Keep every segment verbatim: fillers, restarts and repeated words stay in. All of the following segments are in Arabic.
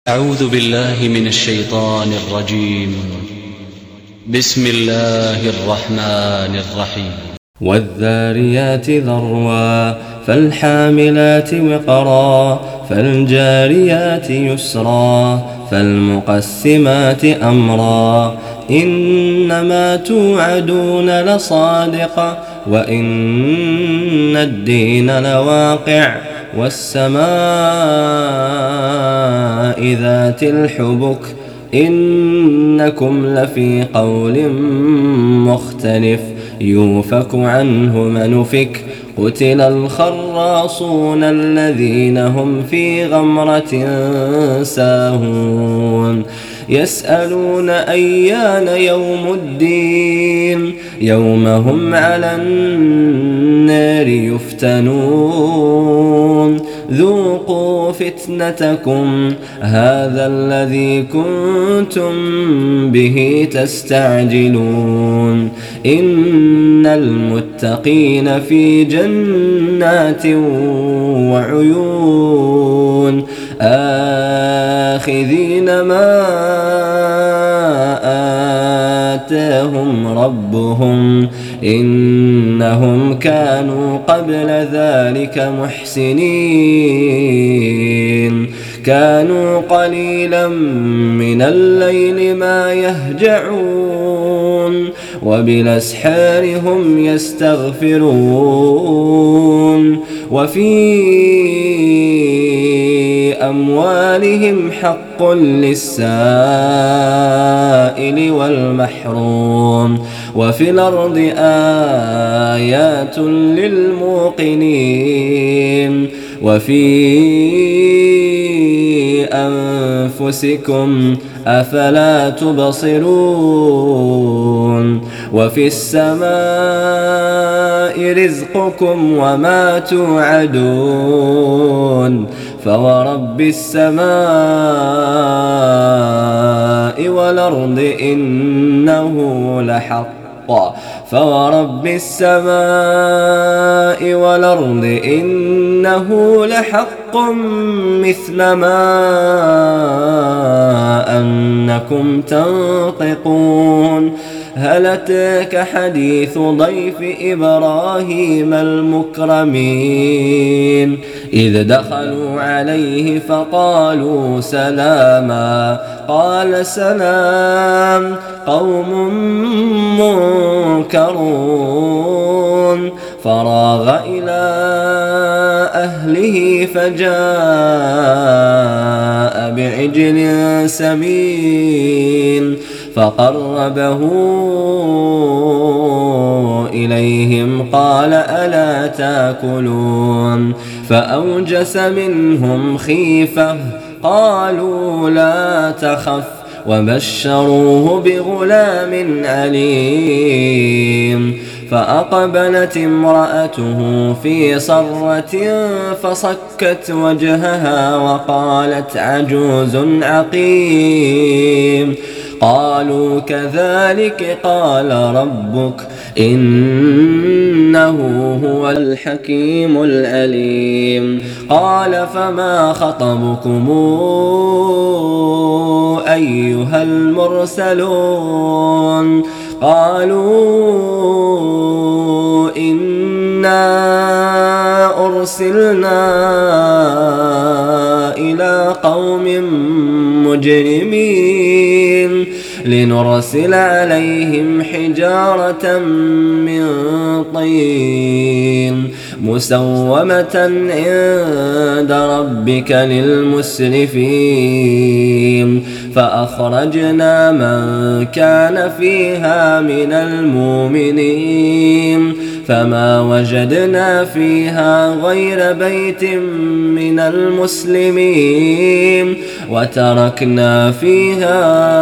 أعوذ بالله من الشيطان الرجيم. بسم الله الرحمن الرحيم. والذاريات ذروا فالحاملات وقرا فالجاريات يسرا فالمقسمات أمرا إنما توعدون لصادق وإن الدين لواقع والسماء ذات الحبك إنكم لفي قول مختلف يوفك عنه من أفك قتل الخراصون الذين هم في غمرة ساهون يسألون أيان يوم الدين يوم هم على النار يفتنون ذوقوا فتنتكم هذا الذي كنتم به تستعجلون إن المتقين في جنات وعيون آخذين ما آتاهم ربهم إنهم كانوا قبل ذلك محسنين كانوا قليلا من الليل ما يهجعون وبالأسحار هم يستغفرون وفي أموالهم حق للسائل والمحروم وفي الأرض آيات للموقنين وفي أنفسكم أفلا تبصرون وفي السماء رزقكم وما توعدون فورب السماء والأرض إنه لحق فورب السماء والأرض إنه لحق مثل ما أنكم تنطقون هل أتاك حديث ضيف إبراهيم المكرمين إذ دخلوا عليه فقالوا سلاما قال سلام قوم منكرون فراغ إلى أهله فجاء بعجل سمين فقربه إليهم قال ألا تاكلون فأوجس منهم خيفة قالوا لا تخف وبشروه بغلام عليم فأقبلت امرأته في صرة فصكت وجهها وقالت عجوز عقيم قالوا كذلك قال ربك إنه هو الحكيم العليم قال فما خطبكم أيها المرسلون قالوا إنا أرسلنا إلى قوم مجرمين لنرسل عليهم حجارة من طين مسومة عند ربك للمسرفين فأخرجنا من كان فيها من المؤمنين فما وجدنا فيها غير بيت من المسلمين وتركنا فيها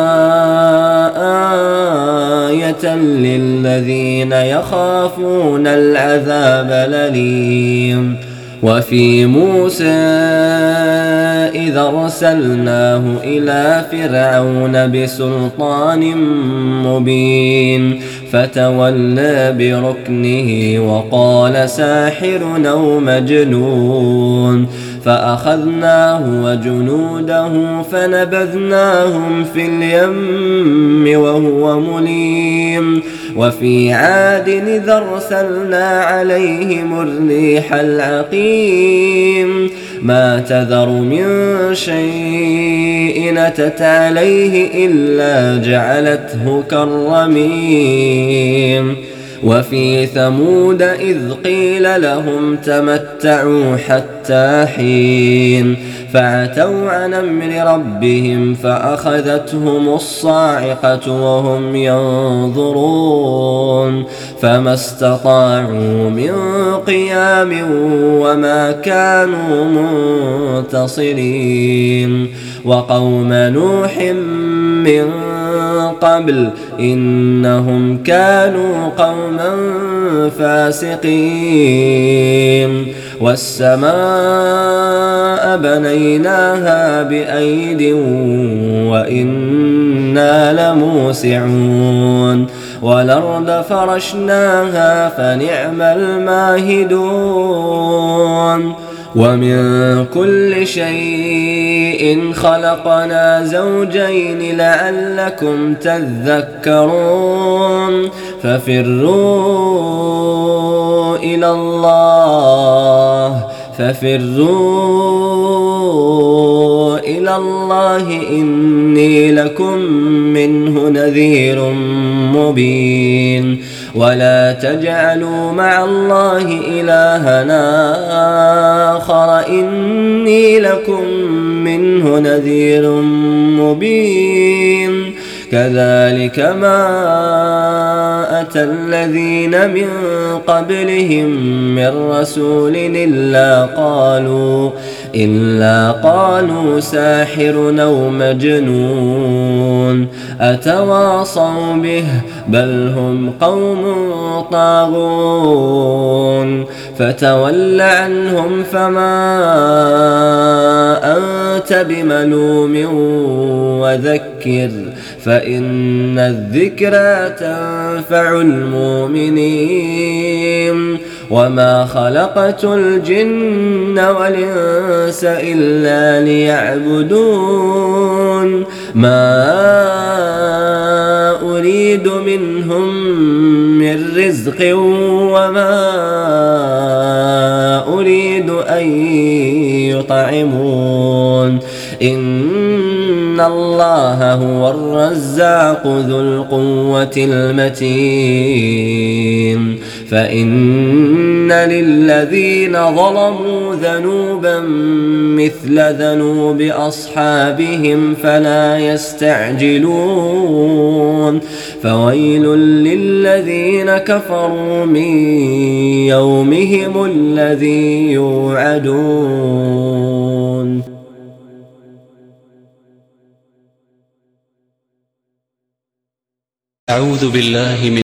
آية للذين يخافون العذاب الأليم وفي موسى إذا أرسلناه إلى فرعون بسلطان مبين فتولى بركنه وقال ساحر أو مجنون فأخذناه وجنوده فنبذناهم في اليم وهو مليم وفي عاد إذ أرسلنا عليهم الريح العقيم ما تذر من شيء أتت عليه إلا جعلته كالرميم وفي ثمود إذ قيل لهم تمتعوا حتى حين فعتوا عن أمر ربهم فأخذتهم الصاعقة وهم ينظرون فما استطاعوا من قيام وما كانوا منتصرين وقوم نوح من قبل إنهم كانوا قوما فاسقين والسماء بنيناها بأيد وإنا لموسعون والأرض فرشناها فنعم الماهدون ومن كل شيء خلقنا زوجين لعلكم تذكرون ففروا إلى الله ففروا إلى الله إني لكم منه نذير مبين ولا تجعلوا مع الله إلهنا آخر إني لكم منه نذير مبين كذلك ما أتى الذين من قبلهم من رسول إلا قالوا إلا قالوا ساحر أو مجنون أتواصوا به بل هم قوم طاغون فتول عنهم فما أنت بملوم وذكر فإن الذكرى تنفع المؤمنين وما خلقت الجن والإنس إلا ليعبدون ما أريد منهم من رزق وما أريد أن يطعمون إن الله هو الرزاق ذو القوة المتين فإن للذين ظلموا ذنوبا مثل ذنوب أصحابهم فلا يستعجلون فويل للذين كفروا من يومهم الذي يوعدون. أعوذ بالله من